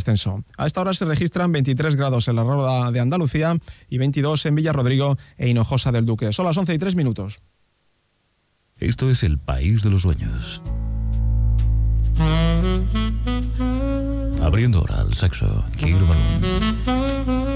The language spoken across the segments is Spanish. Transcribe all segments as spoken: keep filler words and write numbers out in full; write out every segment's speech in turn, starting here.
ascenso. A esta hora se registran veintitrés grados en la Roda de Andalucía y veintidós en Villarrodrigo e Hinojosa del Duque. Son las once y tres minutos. Esto es el país de los sueños. Abriendo ahora el saxo, Kir Balún.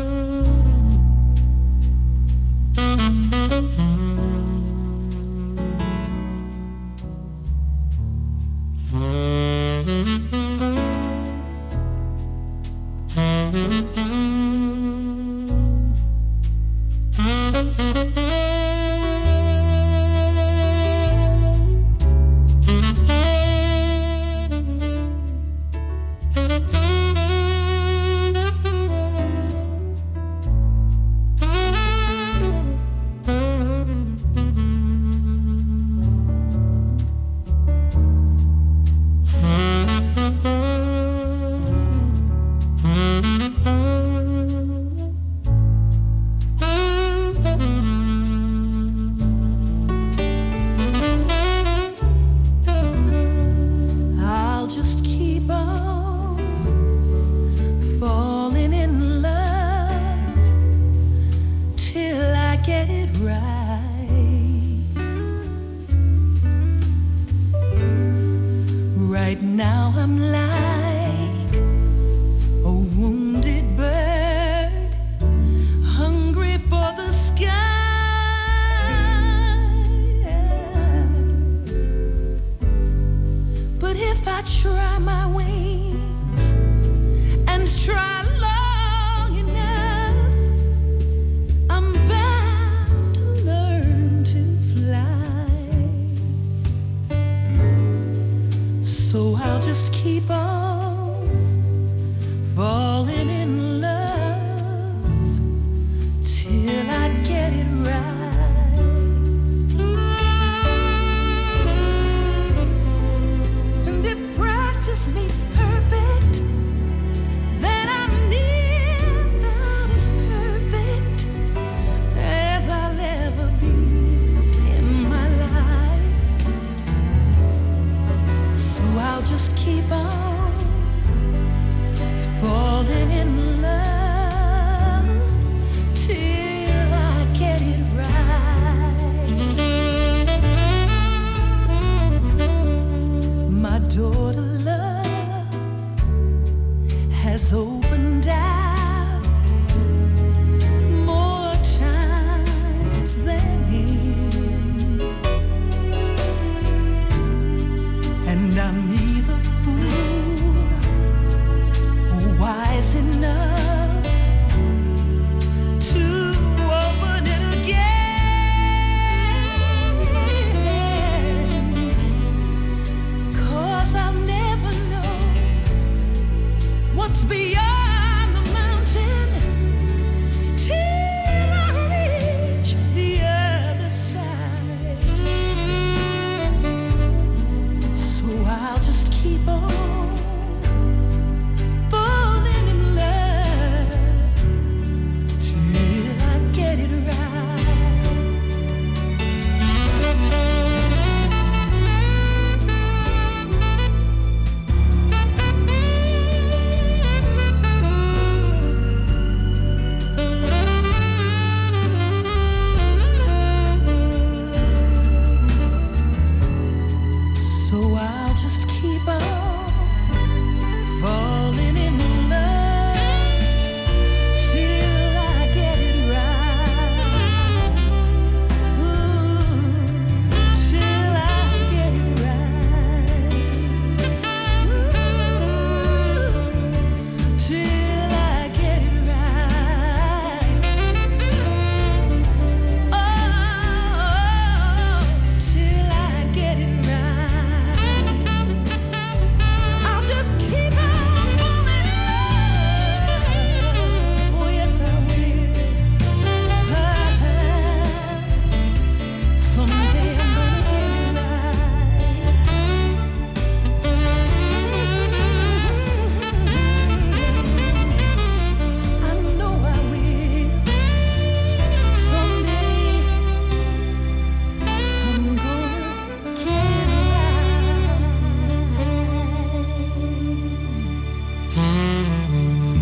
What's beyond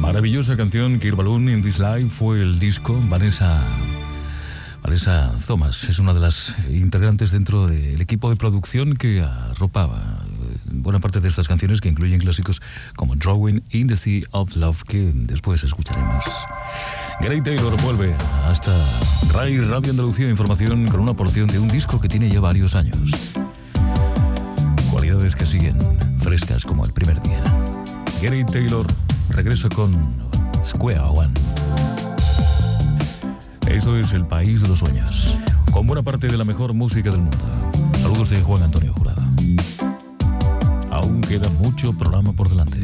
Maravillosa canción, Kir Balloon in This Life fue el disco. Vanessa, Vanessa Thomas es una de las integrantes dentro del equipo de producción que arropaba buena parte de estas canciones, que incluyen clásicos como Drawing in the Sea of Love, que después escucharemos. Gary Taylor vuelve hasta Rai Radio Andalucía Información con una porción de un disco que tiene ya varios años. Cualidades que siguen frescas como el primer día. Gary Taylor regresa con Square One. Eso es el país de los sueños, con buena parte de la mejor música del mundo. Saludos de Juan Antonio Jurado. Aún queda mucho programa por delante.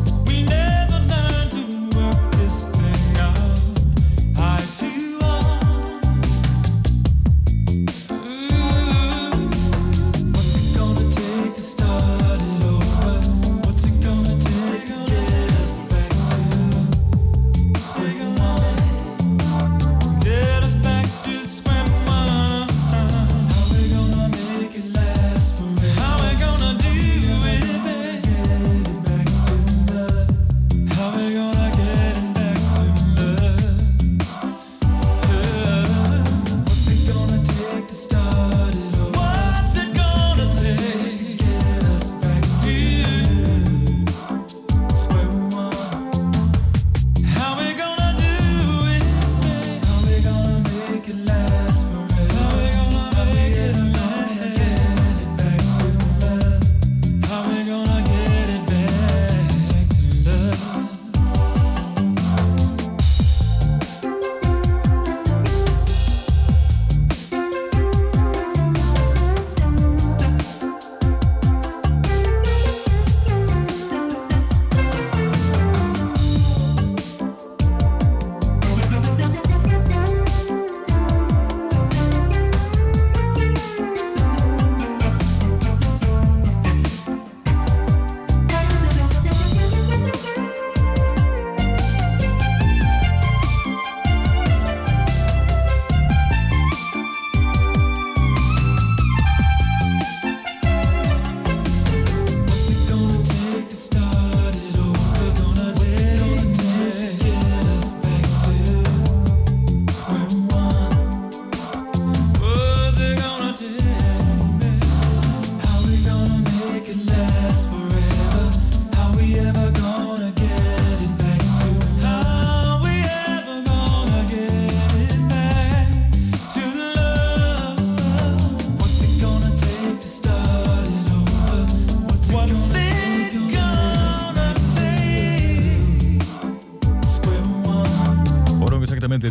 We never learned to work this thing out. I too are.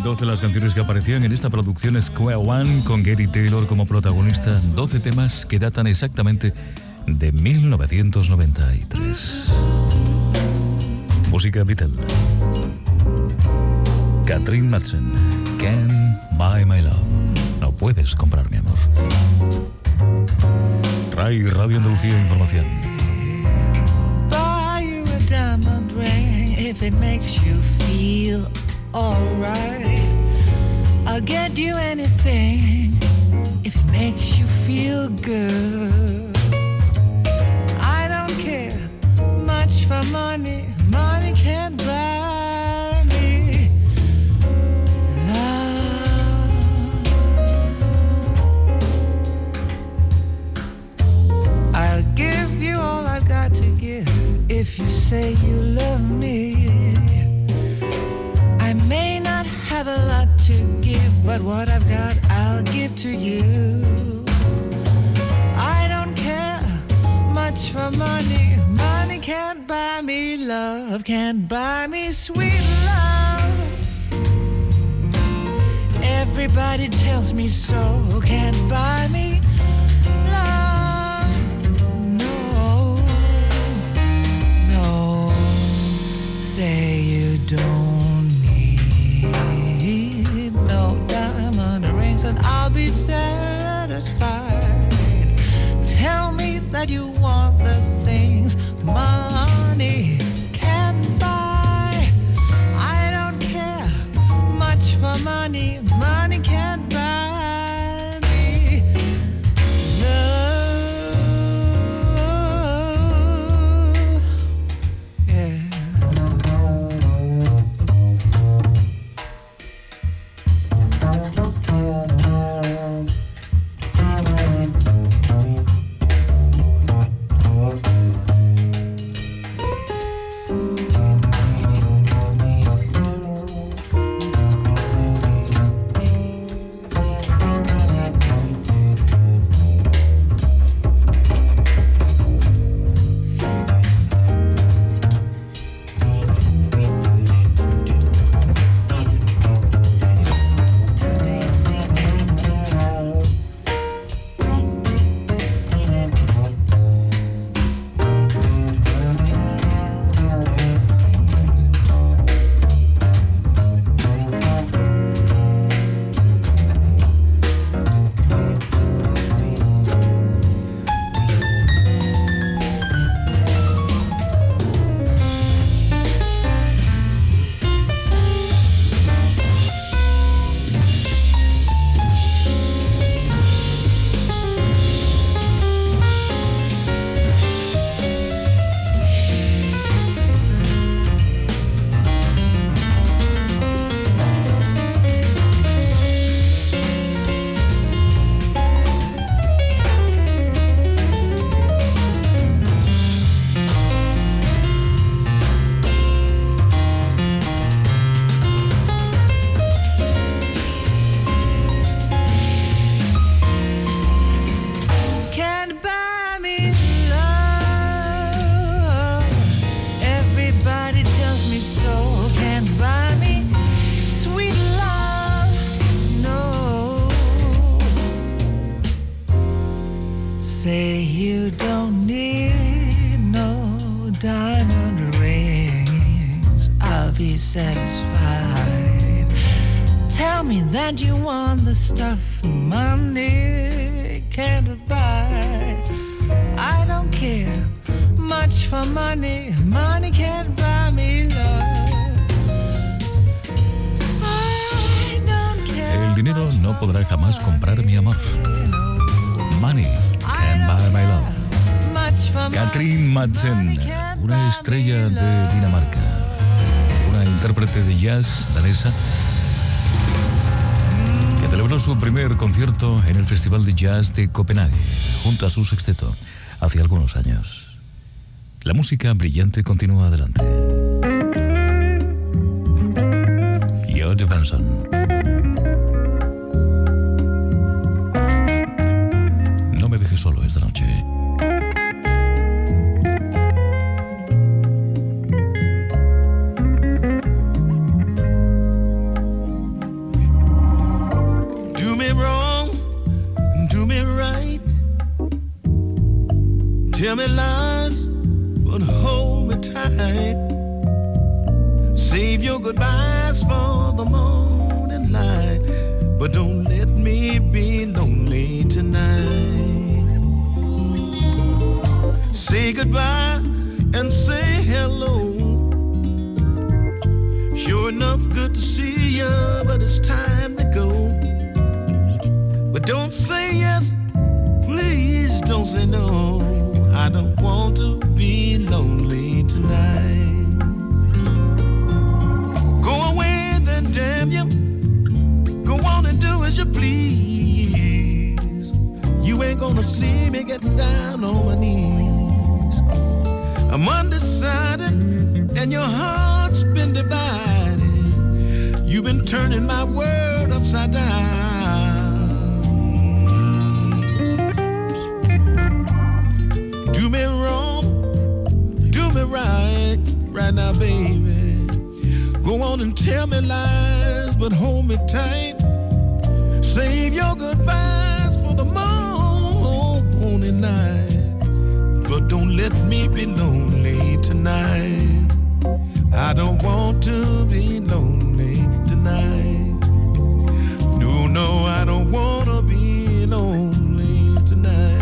doce las canciones que aparecían en esta producción Square One con Gary Taylor como protagonista. doce temas que datan exactamente de mil novecientos noventa y tres. Música Beatle. Catherine Madsen, Can't Buy My Love. No puedes comprar mi amor. Ray Radio Andalucía Información. Buy you a diamond ring if it makes you feel alright. I'll get you anything if it makes you feel good. I don't care much for money. Money can't buy me love. I'll give you all I've got to give if you say you love me. I may not have a lot to give, but what I've got I'll give to you. I don't care much for money. Money can't buy me love, can't buy me sweet love. Everybody tells me so, can't buy me love. No, no, say you don't need no diamond rings and I'll be satisfied. Tell me that you want the things money can buy. I don't care much for money. Money can't buy me love. Yeah. Satisfied. Tell me that you want the stuff money can't buy. I don't care much for money. Money can't buy me love. I don't care. El dinero no podrá jamás comprar mi amor. Money can't buy my love. Catherine Madsen, una estrella de Dinamarca, una intérprete de jazz danesa que celebró su primer concierto en el Festival de Jazz de Copenhague junto a su sexteto hace algunos años. La música brillante continúa adelante. George Benson. No me dejes solo esta noche. Save your goodbyes for the morning light, but don't let me be lonely tonight. Say goodbye and say hello. Sure enough, good to see you, but it's time to go. But don't say yes, please don't say no. I don't want to be lonely tonight. Go away then, damn you. Go on and do as you please. You ain't gonna see me getting down on my knees. I'm undecided and your heart's been divided. You've been turning my world upside down. Do me wrong, do me right, right now, baby. Go on and tell me lies, but hold me tight. Save your goodbyes for the morning night, but don't let me be lonely tonight. I don't want to be lonely tonight. No, no, I don't want to be lonely tonight.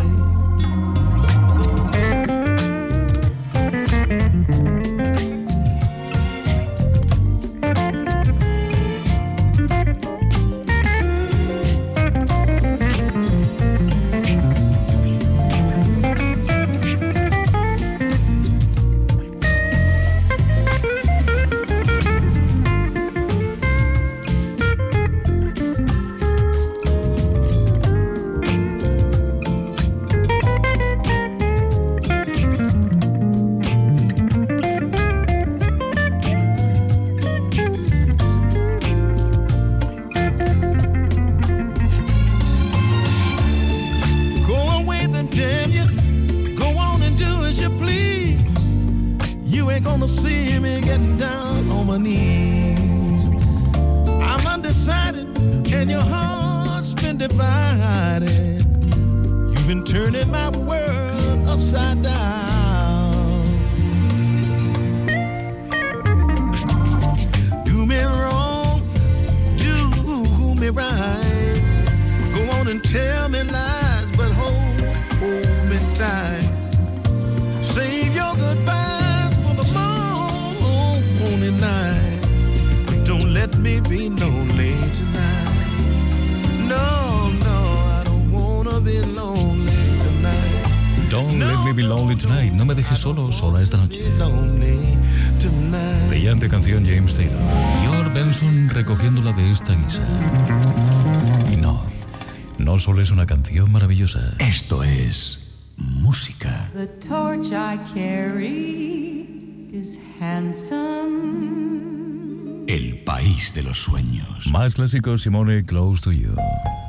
Solo, sola esta noche. Brillante canción, James Taylor. George Benson recogiéndola de esta guisa. Y no, no solo es una canción maravillosa. Esto es música. The torch I carry is handsome. El país de los sueños. Más clásicos, Simone, Close to You.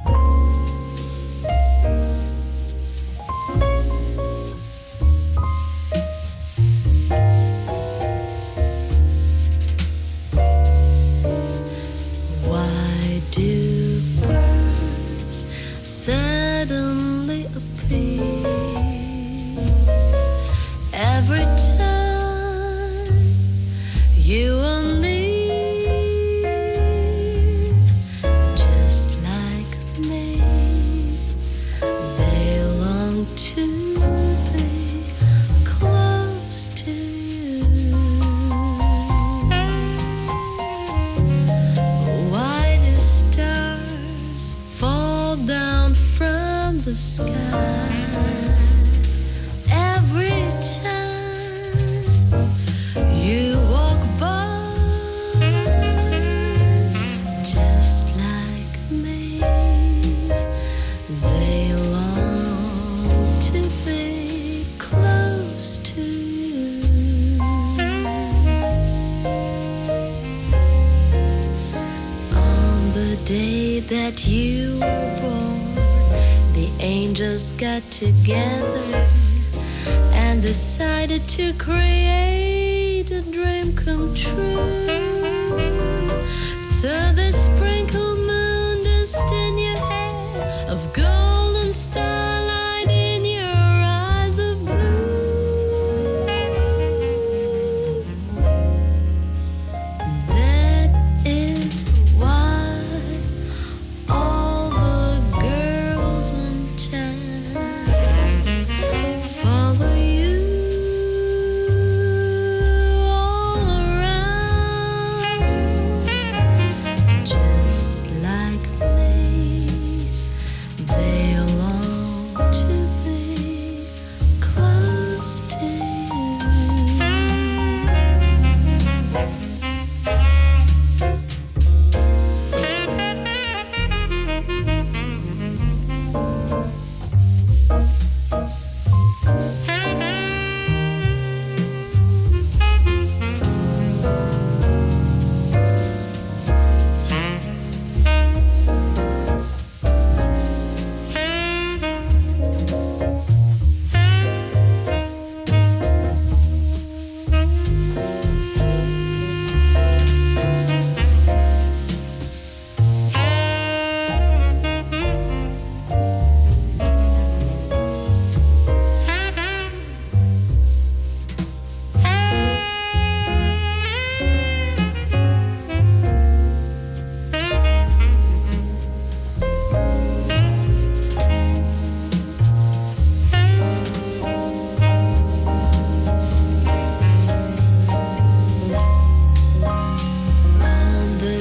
That you were born, the angels got together and decided to create a dream come true. So they sprinkled moon dust in your hair, of golden starlight in your eyes of blue.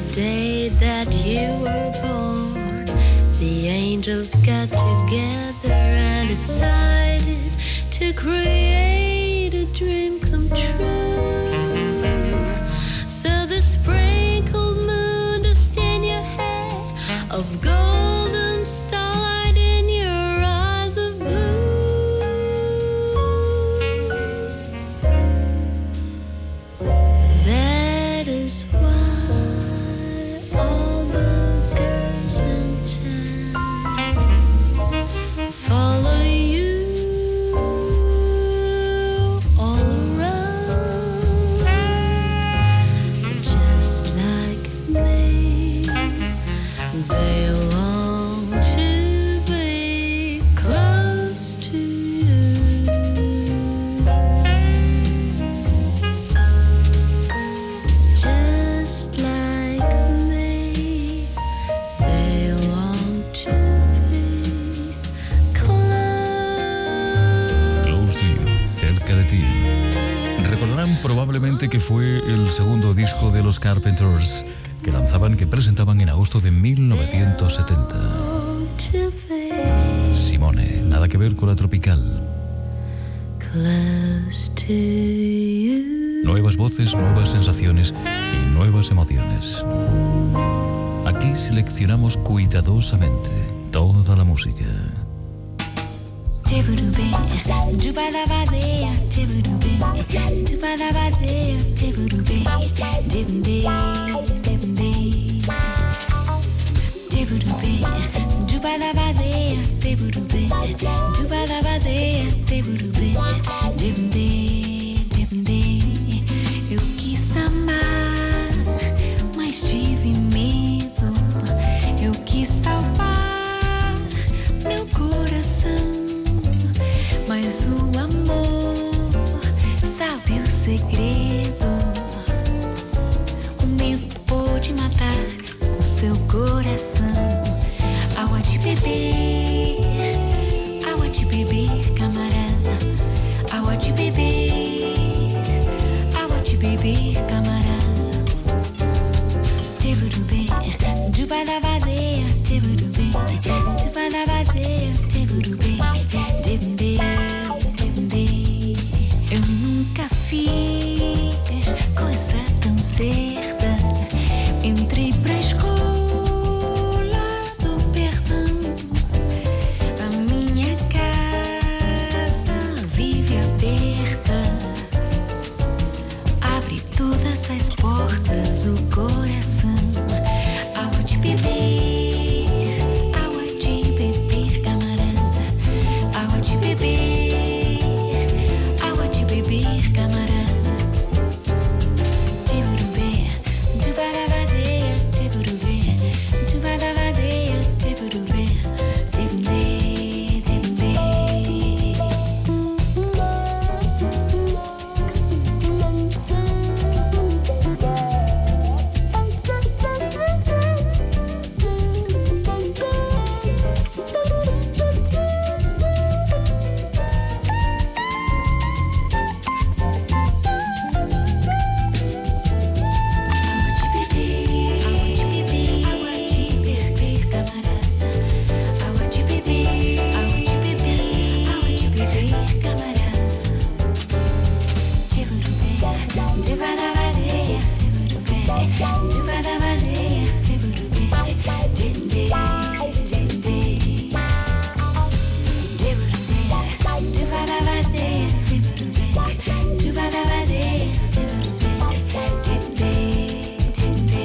day that you were born, the angels got together and decided to create a dream come true. So the sprinkled moon to stain your hair of golden starlight in your eyes of blue. That is why all the girls in town follow you all around, just like me. They long to be close to you, just like me. They long to be close. Close to You, cerca de ti. Recordarán probablemente que fue el segundo disco de los Carpenters que lanzaban, que presentaban en agosto de mil novecientos setenta. To be Simone, nada que ver con la tropical. close to you. Nuevas voces, nuevas sensaciones y nuevas emociones. Aquí seleccionamos cuidadosamente toda la música. Tiburubé, jubalabadeia, tiburubé, jubalabadeia, tiburubé, dibundé, dibundé. Tiburubé, jubalabadeia, tiburubé, jubalabadeia, tiburubé, dibundé, dibundé. Eu quis amar, mas tive medo. Eu quis salvar meu coração. Mas o amor sabe o segredo. O medo pode matar o seu coração. Água de beber, água de beber, camarada. Água de beber, água de beber, camarada. Tiburubé, jubalabadeia, tiburubé, jubalabadeia, tiburubé, dibundé, dibundé. Eu nunca fiz coisa tão certa. Entrei pra escola do perdão. A minha casa vive aberta. Abre todas as portas, o coração. Água de beber, água de beber, camarada. Água de beber, água de beber, camarada. Tiburubé, jubalabadeia, tiburubé, jubalabadeia, tiburubé, dibundé, dibundé. Água de beber, água de beber, água de beber, água de beber, camarada. Tiburubé, jubalabadeia, tiburubé, jubalabadeia, tiburubé, dibundé, dibundé. Tiburubé, jubalabadeia, tiburubé, jubalabadeia, tiburubé, dibundé, dibundé.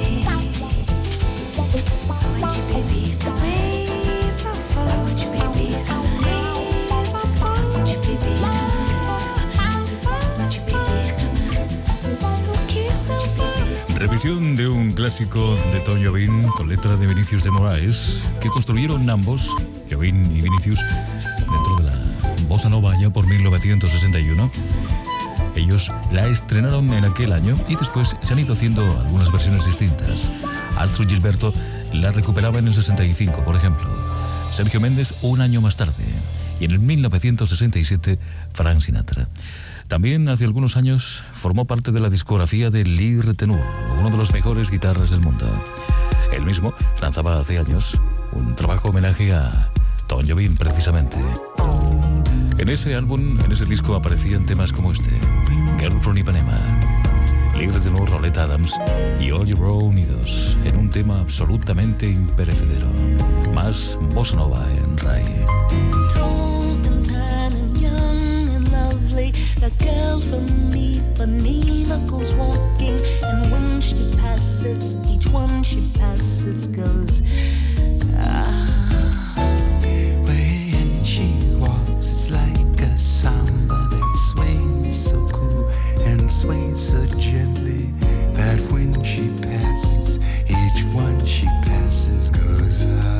Água de beber, camarada. Água de beber, camarada. Água de beber, camarada. Água de beber, camarada. O que salvar? Revisión de un clásico de Tom Jobim con letra de Vinicius de Moraes, que construyeron ambos, Jobim y Vinicius, dentro de la bossa nova ya por mil novecientos sesenta y uno. Ellos la estrenaron en aquel año y después se han ido haciendo algunas versiones distintas. Arthur Gilberto la recuperaba en el sesenta y cinco, por ejemplo. Sergio Méndez un año más tarde. Y en el mil novecientos sesenta y siete, Frank Sinatra. También hace algunos años formó parte de la discografía de Lir Tenur, uno de los mejores guitarras del mundo. Él mismo lanzaba hace años un trabajo homenaje a Tom Jobim, precisamente. En ese álbum, en ese disco, aparecían temas como este, Girl from Ipanema, Lir Tenur, Roletta Adams y All Year Round unidos en un tema absolutamente imperecedero, más bossa nova en Rai. The girl from Ipanema goes walking, and when she passes, each one she passes goes, ah. When she walks, it's like a samba that swings so cool and sways so gently, that when she passes, each one she passes goes, ah.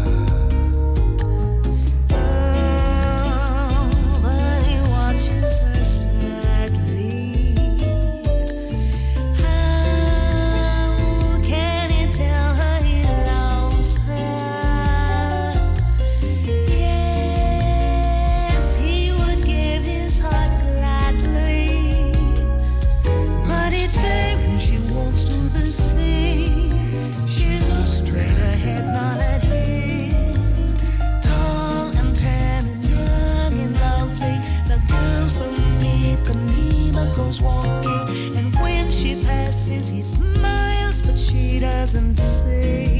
Walking, and when she passes, he smiles, but she doesn't say.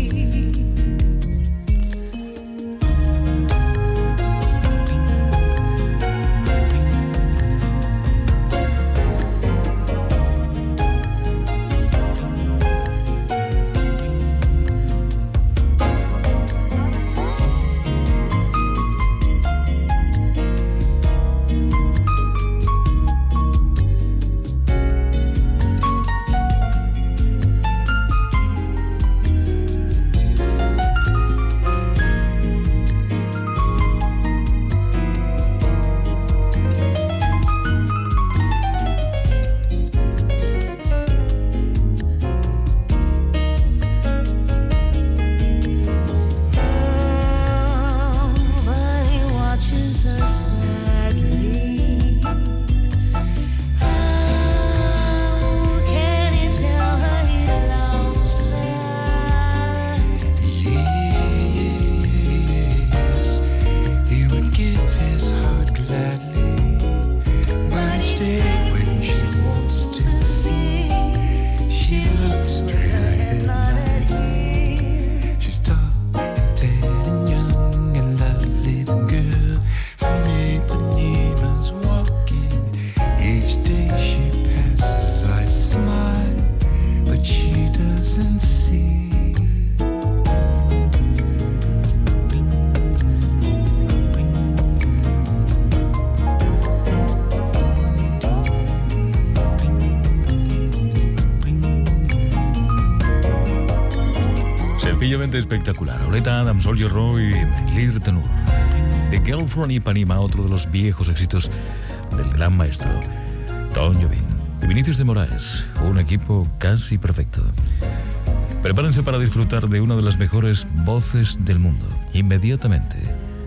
Espectacular. Roletta Adams, All Year Round y Lir Tenur. The Girl from Ipanema, otro de los viejos éxitos del gran maestro Tom Jobim. Y Vinicius de Moraes, un equipo casi perfecto. Prepárense para disfrutar de una de las mejores voces del mundo. Inmediatamente,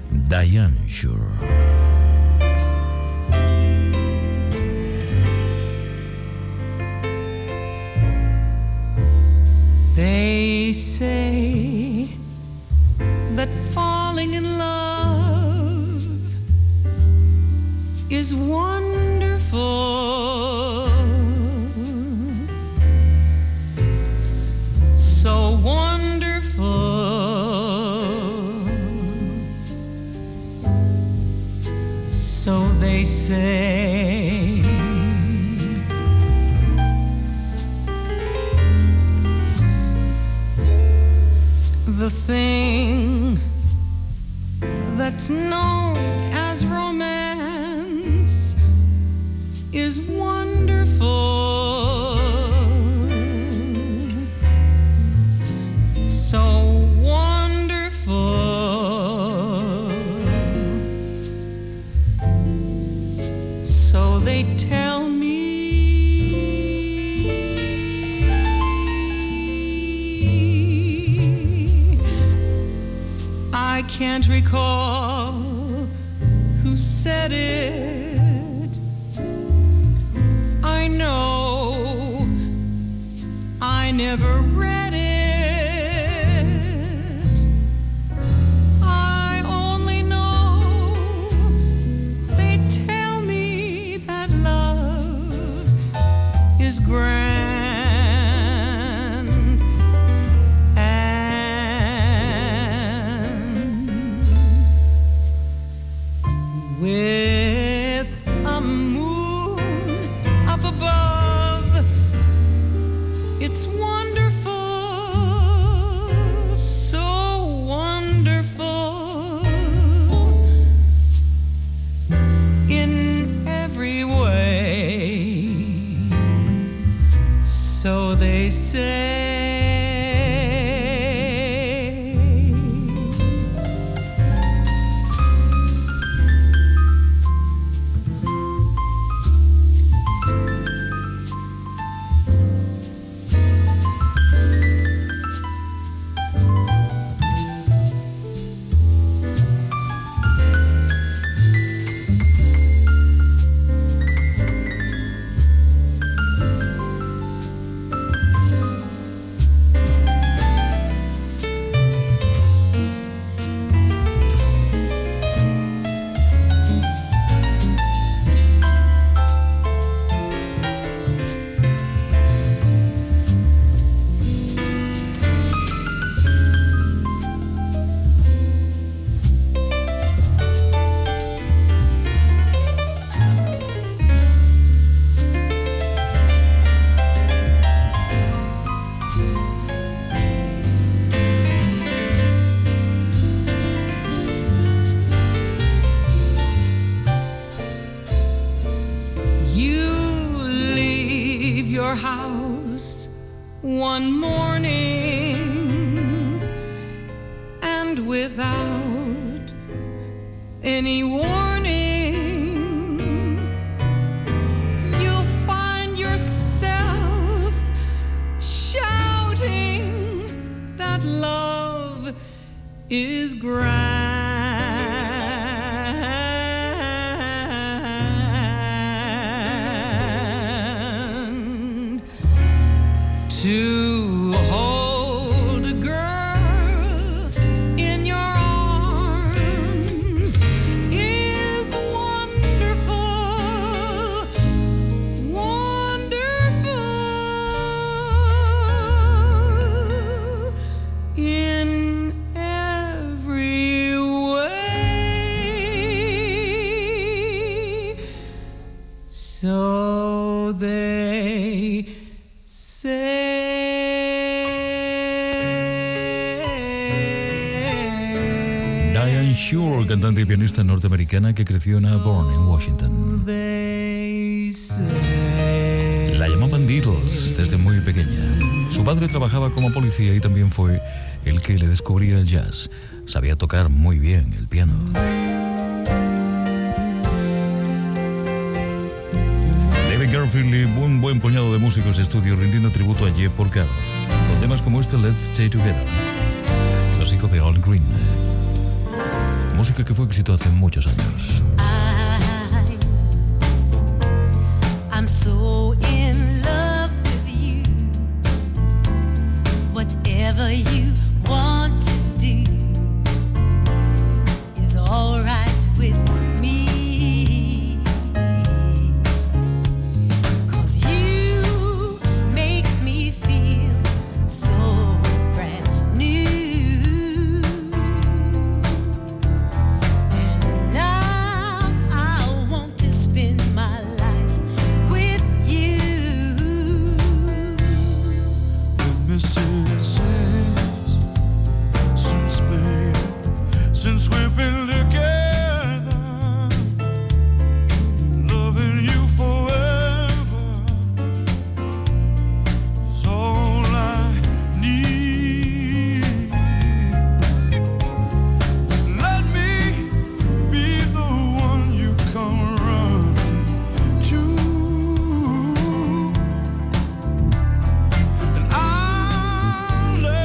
Diane Shore. They say that falling in love is wonderful, so wonderful, so they say. The thing that's known as romance is wonderful, so wonderful, so they tell me. I can't recall who said it, never read it. I only know they tell me that love is grand. With a moon up above, it's wonderful, so wonderful in every way. So they say. One morning, and without any warning, you'll find yourself shouting that love is grand. To hold a girl in your arms is wonderful, wonderful in every way. So they say. Diane Shore, cantante y pianista norteamericana que creció en Auburn, en Washington. La llamaban Diddles desde muy pequeña. Su padre trabajaba como policía y también fue el que le descubría el jazz. Sabía tocar muy bien el piano. David Garfield y un buen puñado de músicos de estudio rindiendo tributo a Jeff Porcaro, con temas como este Let's Stay Together, clásico de Al Green. Música que fue éxito hace muchos años. I, I'm so in love with you. Whatever you want to do is all right with me. 'Cause you make me feel so brand new. Since we've been together, loving you forever is all I need. Let me be the one you come running to, and I'll let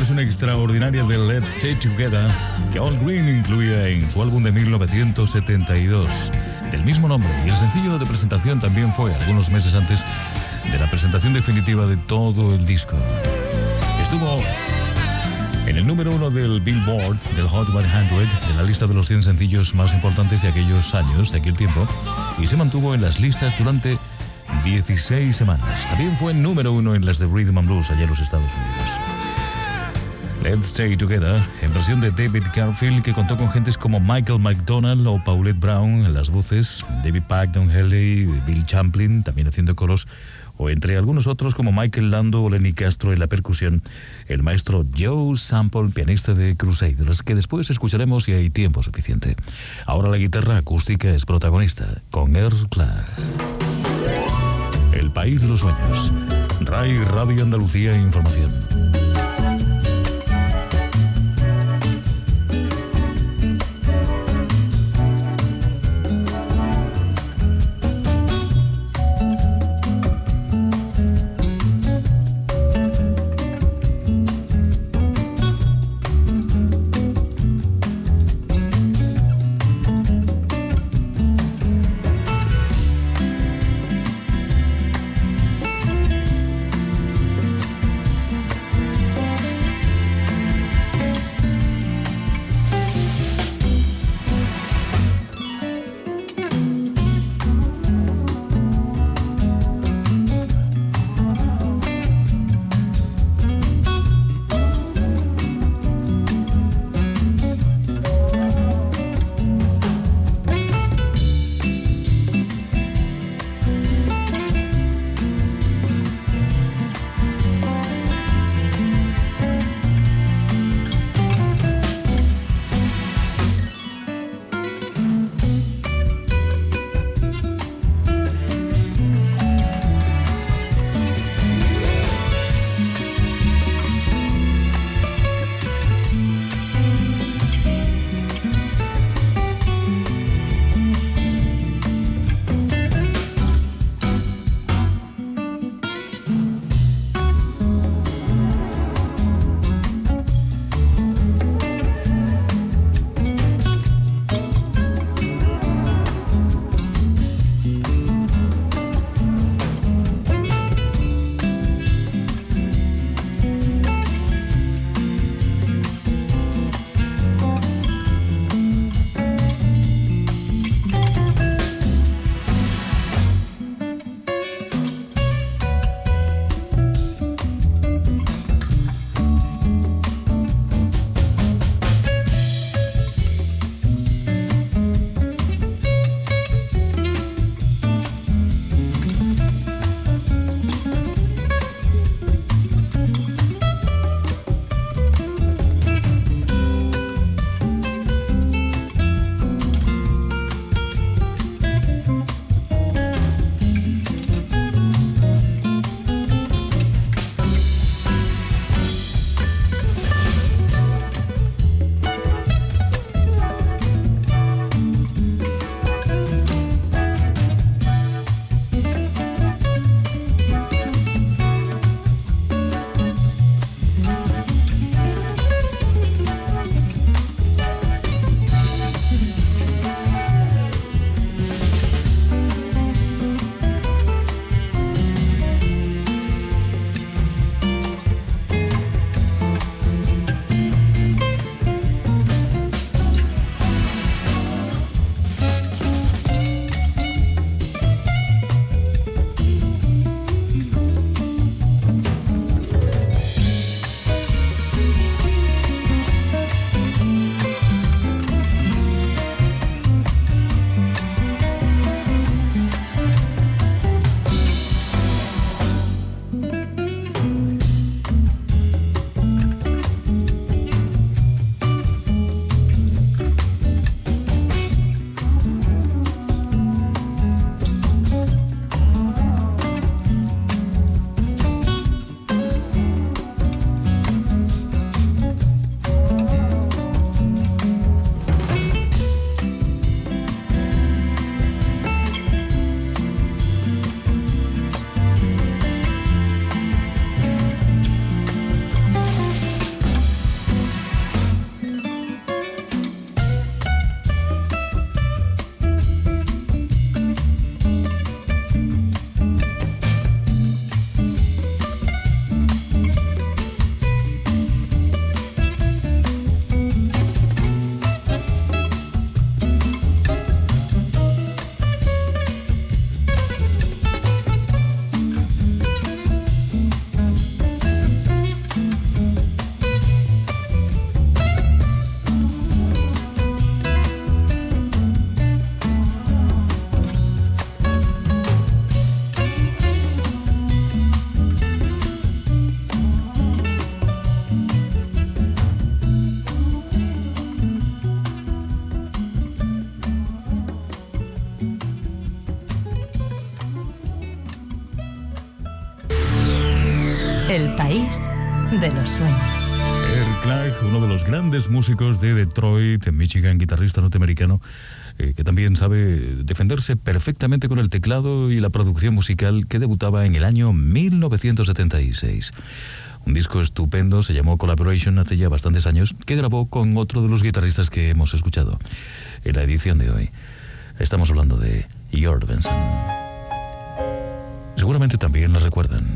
versión extraordinaria de Let's Stay Together que Al Green incluía en su álbum de mil novecientos setenta y dos del mismo nombre, y el sencillo de presentación también fue algunos meses antes de la presentación definitiva de todo el disco. Estuvo en el número uno del Billboard, del Hot cien, de la lista de los cien sencillos más importantes de aquellos años, de aquel tiempo, y se mantuvo en las listas durante dieciséis semanas. También fue número uno en las de Rhythm and Blues allá en los Estados Unidos. Let's Stay Together, en versión de David Garfield, que contó con gentes como Michael McDonald o Paulette Brown en las voces, David Paxton, Haley, Bill Champlin también haciendo coros, o entre algunos otros como Michael Lando o Lenny Castro en la percusión, el maestro Joe Sample, pianista de Crusade, de los que después escucharemos si hay tiempo suficiente. Ahora la guitarra acústica es protagonista, con Earl Clark. El país de los sueños. R A I, Radio Andalucía, Información. El país de los sueños. Eric Clark, uno de los grandes músicos de Detroit, en Michigan, guitarrista norteamericano, eh, que también sabe defenderse perfectamente con el teclado y la producción musical, que debutaba en el año mil novecientos setenta y seis. Un disco estupendo, se llamó Collaboration, hace ya bastantes años, que grabó con otro de los guitarristas que hemos escuchado en la edición de hoy. Estamos hablando de George Benson. Seguramente también la recuerdan.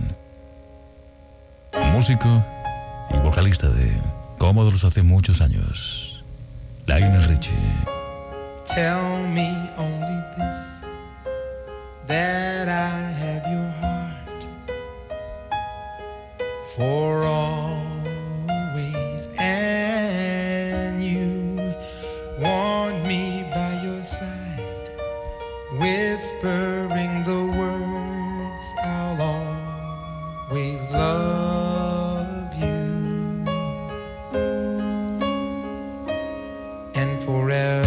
Músico y vocalista de Commodores hace muchos años, Lionel Richie. Tell me only this, that I have your heart for always, and you want me by your side, whispering the words I'll always love you, and forever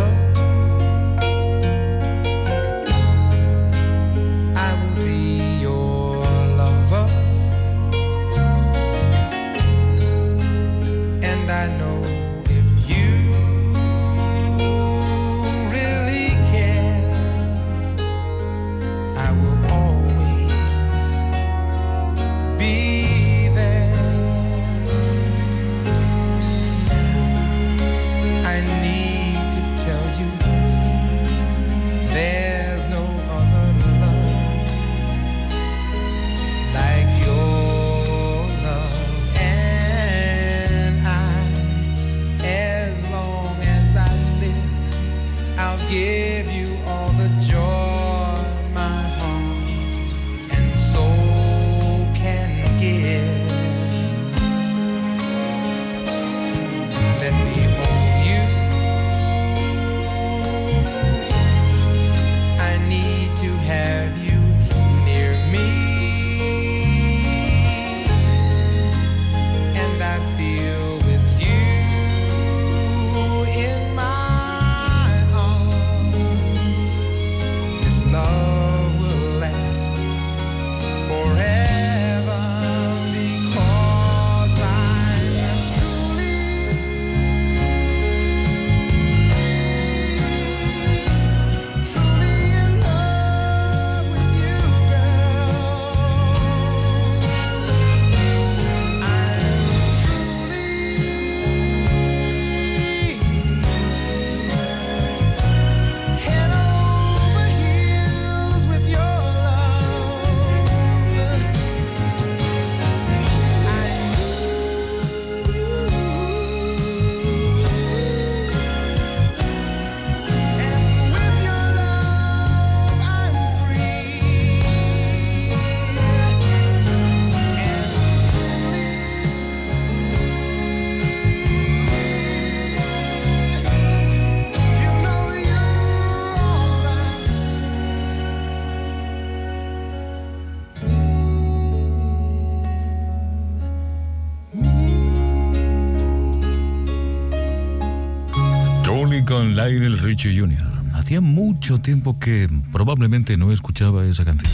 con Lionel Richie junior Hacía mucho tiempo que probablemente no escuchaba esa canción.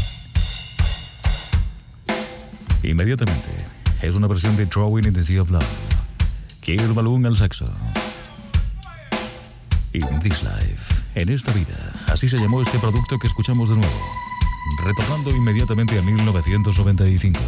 Inmediatamente, es una versión de Drawing in the Sea of Love. Kirk Whalum al saxo. In This Life, en esta vida, así se llamó este producto que escuchamos de nuevo, retornando inmediatamente a mil novecientos noventa y cinco.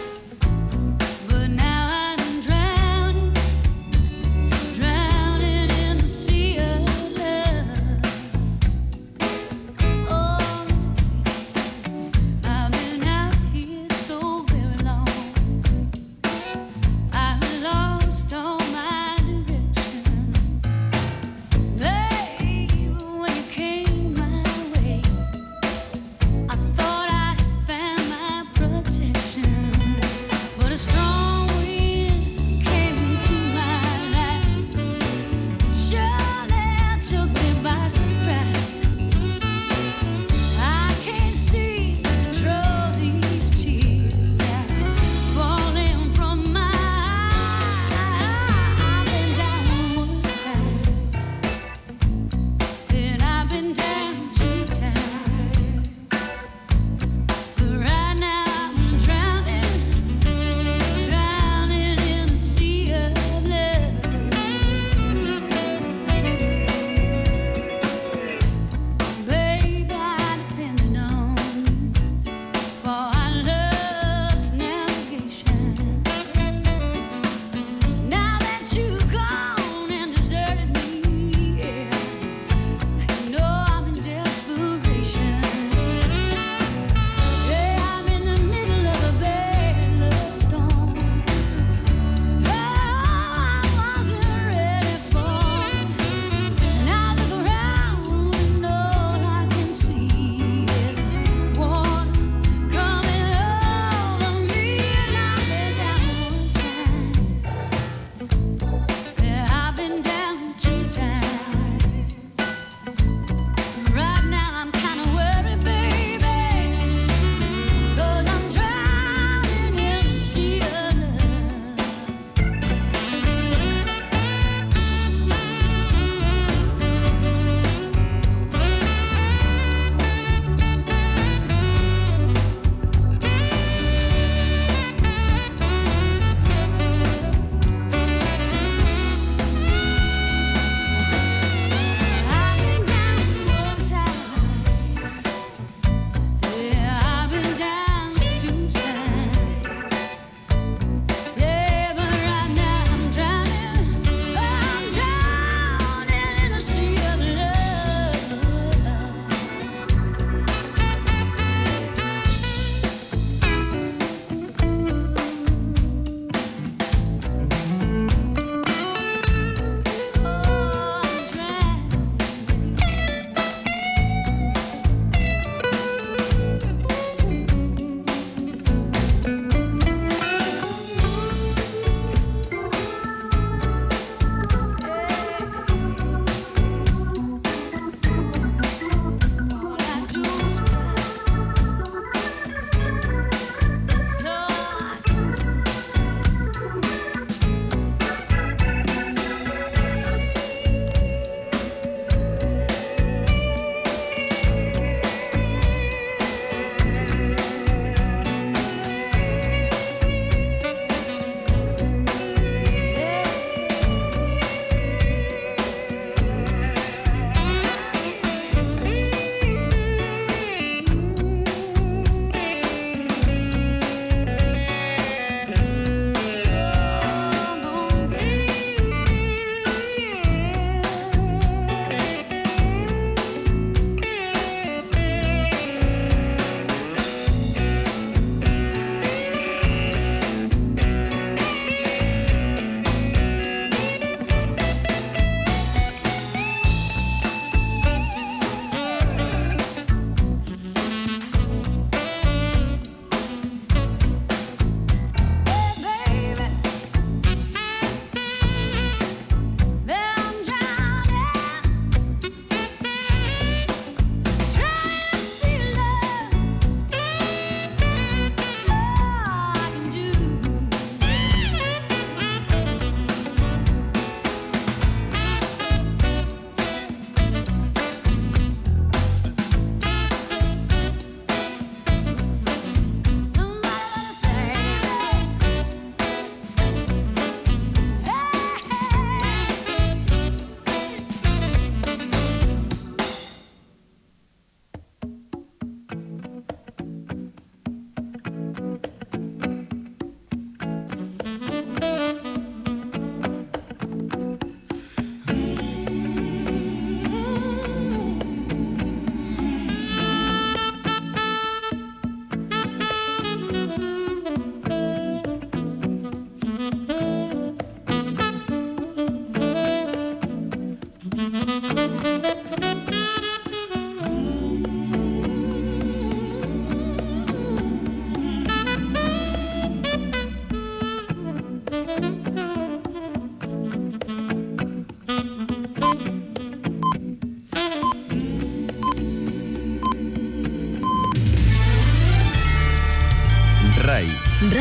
Drowning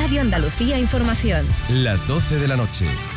Radio Andalucía Información. Las doce de la noche.